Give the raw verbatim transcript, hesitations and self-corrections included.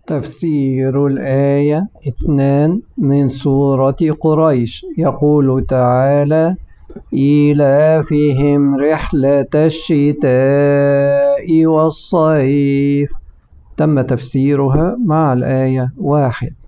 تفسير الآية اثنان من سورة قريش. يقول تعالى: إيلافهم رحلة الشتاء والصيف. تم تفسيرها مع الآية واحد.